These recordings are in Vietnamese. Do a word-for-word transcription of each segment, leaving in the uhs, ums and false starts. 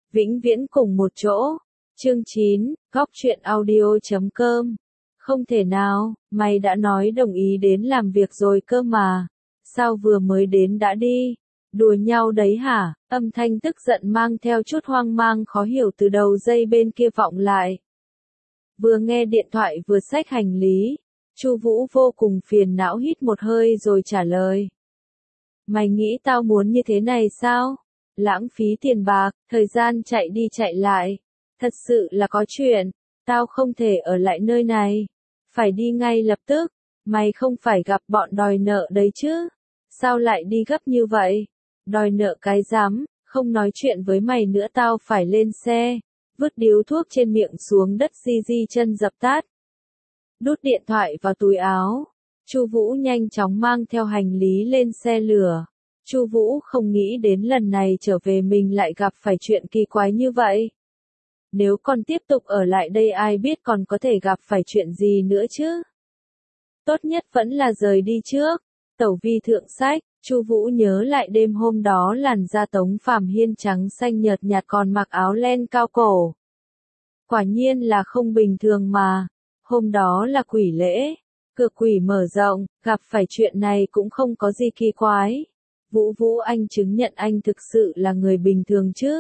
vĩnh viễn cùng một chỗ. Chương chín, góc truyện audio chấm com. Không thể nào, mày đã nói đồng ý đến làm việc rồi cơ mà. Sao vừa mới đến đã đi? Đùa nhau đấy hả? Âm thanh tức giận mang theo chút hoang mang khó hiểu từ đầu dây bên kia vọng lại. Vừa nghe điện thoại vừa xách hành lý, Chu Vũ vô cùng phiền não hít một hơi rồi trả lời. Mày nghĩ tao muốn như thế này sao? Lãng phí tiền bạc, thời gian chạy đi chạy lại. Thật sự là có chuyện, tao không thể ở lại nơi này. Phải đi ngay lập tức, mày không phải gặp bọn đòi nợ đấy chứ? Sao lại đi gấp như vậy? Đòi nợ cái rắm, không nói chuyện với mày nữa tao phải lên xe. Vứt điếu thuốc trên miệng xuống đất di di chân dập tắt. Đút điện thoại vào túi áo. Chu Vũ nhanh chóng mang theo hành lý lên xe lửa. Chu Vũ không nghĩ đến lần này trở về mình lại gặp phải chuyện kỳ quái như vậy. Nếu còn tiếp tục ở lại đây ai biết còn có thể gặp phải chuyện gì nữa chứ? Tốt nhất vẫn là rời đi trước. Tẩu vi thượng sách, Chu Vũ nhớ lại đêm hôm đó làn da Tống Phàm Hiên trắng xanh nhợt nhạt còn mặc áo len cao cổ. Quả nhiên là không bình thường mà. Hôm đó là quỷ lễ, cửa quỷ mở rộng, gặp phải chuyện này cũng không có gì kỳ quái. Vũ Vũ anh chứng nhận anh thực sự là người bình thường chứ?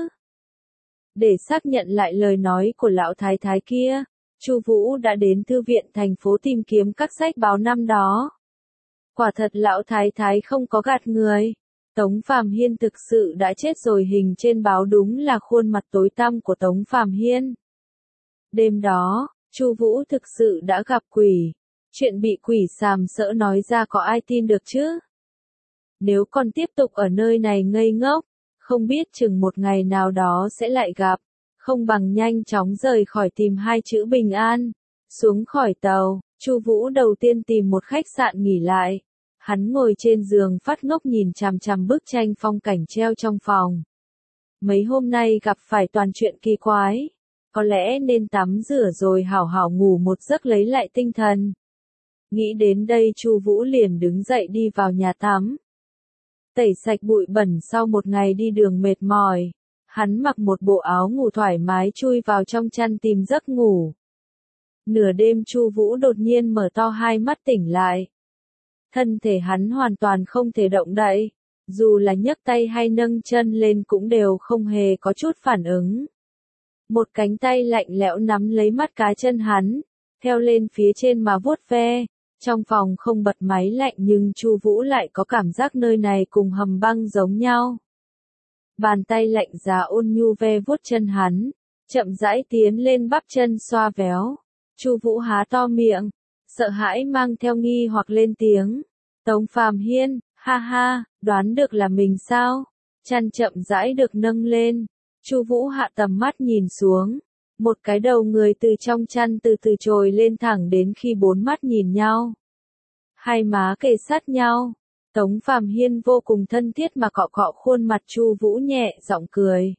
Để xác nhận lại lời nói của lão thái thái kia, Chu Vũ đã đến thư viện thành phố tìm kiếm các sách báo năm đó. Quả thật lão thái thái không có gạt người. Tống Phàm Hiên thực sự đã chết rồi, hình trên báo đúng là khuôn mặt tối tăm của Tống Phàm Hiên. Đêm đó, Chu Vũ thực sự đã gặp quỷ. Chuyện bị quỷ sàm sỡ nói ra có ai tin được chứ? Nếu còn tiếp tục ở nơi này ngây ngốc, không biết chừng một ngày nào đó sẽ lại gặp, không bằng nhanh chóng rời khỏi tìm hai chữ bình an. Xuống khỏi tàu, Chu Vũ đầu tiên tìm một khách sạn nghỉ lại. Hắn ngồi trên giường phát ngốc nhìn chằm chằm bức tranh phong cảnh treo trong phòng. Mấy hôm nay gặp phải toàn chuyện kỳ quái, có lẽ nên tắm rửa rồi hảo hảo ngủ một giấc lấy lại tinh thần. Nghĩ đến đây Chu Vũ liền đứng dậy đi vào nhà tắm. Tẩy sạch bụi bẩn sau một ngày đi đường mệt mỏi, hắn mặc một bộ áo ngủ thoải mái chui vào trong chăn tìm giấc ngủ. Nửa đêm Chu Vũ đột nhiên mở to hai mắt tỉnh lại. Thân thể hắn hoàn toàn không thể động đậy, dù là nhấc tay hay nâng chân lên cũng đều không hề có chút phản ứng. Một cánh tay lạnh lẽo nắm lấy mắt cá chân hắn, theo lên phía trên mà vuốt ve. Trong phòng không bật máy lạnh nhưng Chu Vũ lại có cảm giác nơi này cùng hầm băng giống nhau. Bàn tay lạnh giá ôn nhu ve vuốt chân hắn, chậm rãi tiến lên bắp chân xoa véo. Chu Vũ há to miệng, sợ hãi mang theo nghi hoặc lên tiếng. Tống Phàm Hiên, ha ha, đoán được là mình sao? Chăn chậm rãi được nâng lên. Chu Vũ hạ tầm mắt nhìn xuống. Một cái đầu người từ trong chăn từ từ trồi lên thẳng đến khi bốn mắt nhìn nhau. Hai má kề sát nhau. Tống Phàm Hiên vô cùng thân thiết mà cọ cọ khuôn mặt Chu Vũ nhẹ giọng cười.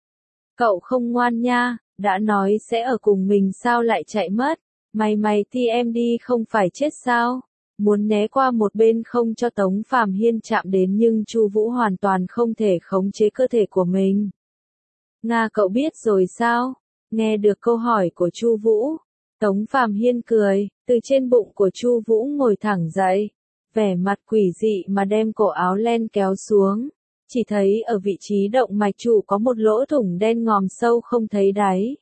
Cậu không ngoan nha, đã nói sẽ ở cùng mình sao lại chạy mất, mày mày thì em đi không phải chết sao? Muốn né qua một bên không cho Tống Phàm Hiên chạm đến nhưng Chu Vũ hoàn toàn không thể khống chế cơ thể của mình. Nga cậu biết rồi sao? Nghe được câu hỏi của Chu Vũ, Tống Phàm Hiên cười, từ trên bụng của Chu Vũ ngồi thẳng dậy, vẻ mặt quỷ dị mà đem cổ áo len kéo xuống, chỉ thấy ở vị trí động mạch chủ có một lỗ thủng đen ngòm sâu không thấy đáy.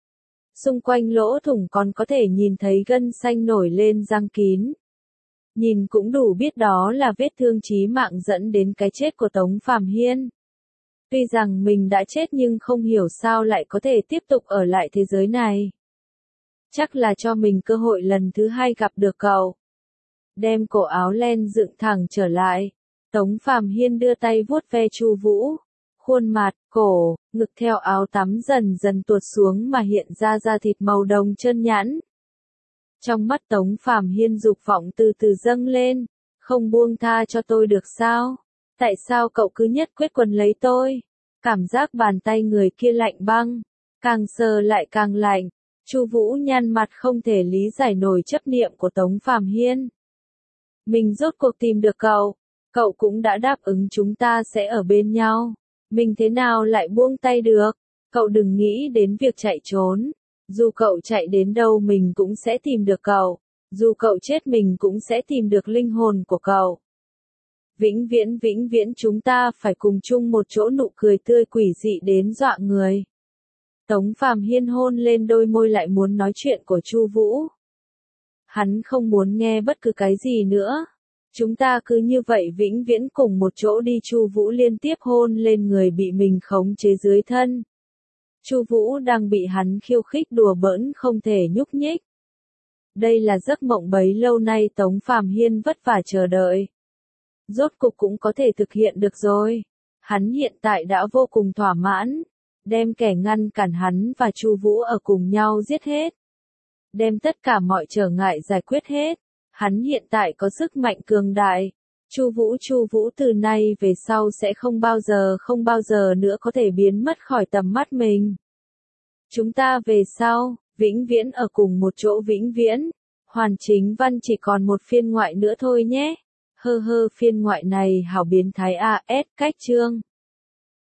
Xung quanh lỗ thủng còn có thể nhìn thấy gân xanh nổi lên răng kín. Nhìn cũng đủ biết đó là vết thương chí mạng dẫn đến cái chết của Tống Phàm Hiên. Tuy rằng mình đã chết nhưng không hiểu sao lại có thể tiếp tục ở lại thế giới này. Chắc là cho mình cơ hội lần thứ hai gặp được cậu. Đem cổ áo len dựng thẳng trở lại. Tống Phàm Hiên đưa tay vuốt ve Chu Vũ. Khuôn mặt, cổ, ngực theo áo tắm dần dần tuột xuống mà hiện ra da thịt màu đồng trơn nhẵn. Trong mắt Tống Phàm Hiên dục vọng từ từ dâng lên. Không buông tha cho tôi được sao? Tại sao cậu cứ nhất quyết quấn lấy tôi? Cảm giác bàn tay người kia lạnh băng, càng sờ lại càng lạnh. Chu Vũ nhăn mặt không thể lý giải nổi chấp niệm của Tống Phàm Hiên. Mình rốt cuộc tìm được cậu, cậu cũng đã đáp ứng chúng ta sẽ ở bên nhau. Mình thế nào lại buông tay được? Cậu đừng nghĩ đến việc chạy trốn. Dù cậu chạy đến đâu mình cũng sẽ tìm được cậu. Dù cậu chết mình cũng sẽ tìm được linh hồn của cậu. Vĩnh viễn vĩnh viễn chúng ta phải cùng chung một chỗ, nụ cười tươi quỷ dị đến dọa người. Tống Phàm Hiên hôn lên đôi môi lại muốn nói chuyện của Chu Vũ. Hắn không muốn nghe bất cứ cái gì nữa. Chúng ta cứ như vậy vĩnh viễn cùng một chỗ đi. Chu Vũ liên tiếp hôn lên người bị mình khống chế dưới thân. Chu Vũ đang bị hắn khiêu khích đùa bỡn không thể nhúc nhích. Đây là giấc mộng bấy lâu nay Tống Phàm Hiên vất vả chờ đợi. Rốt cục cũng có thể thực hiện được rồi. Hắn hiện tại đã vô cùng thỏa mãn. Đem kẻ ngăn cản hắn và Chu Vũ ở cùng nhau giết hết. Đem tất cả mọi trở ngại giải quyết hết. Hắn hiện tại có sức mạnh cường đại. Chu Vũ Chu Vũ từ nay về sau sẽ không bao giờ không bao giờ nữa có thể biến mất khỏi tầm mắt mình. Chúng ta về sau, vĩnh viễn ở cùng một chỗ vĩnh viễn. Hoàn Chính Văn chỉ còn một phiên ngoại nữa thôi nhé. Hơ hơ phiên ngoại này hảo biến thái a ét cách chương.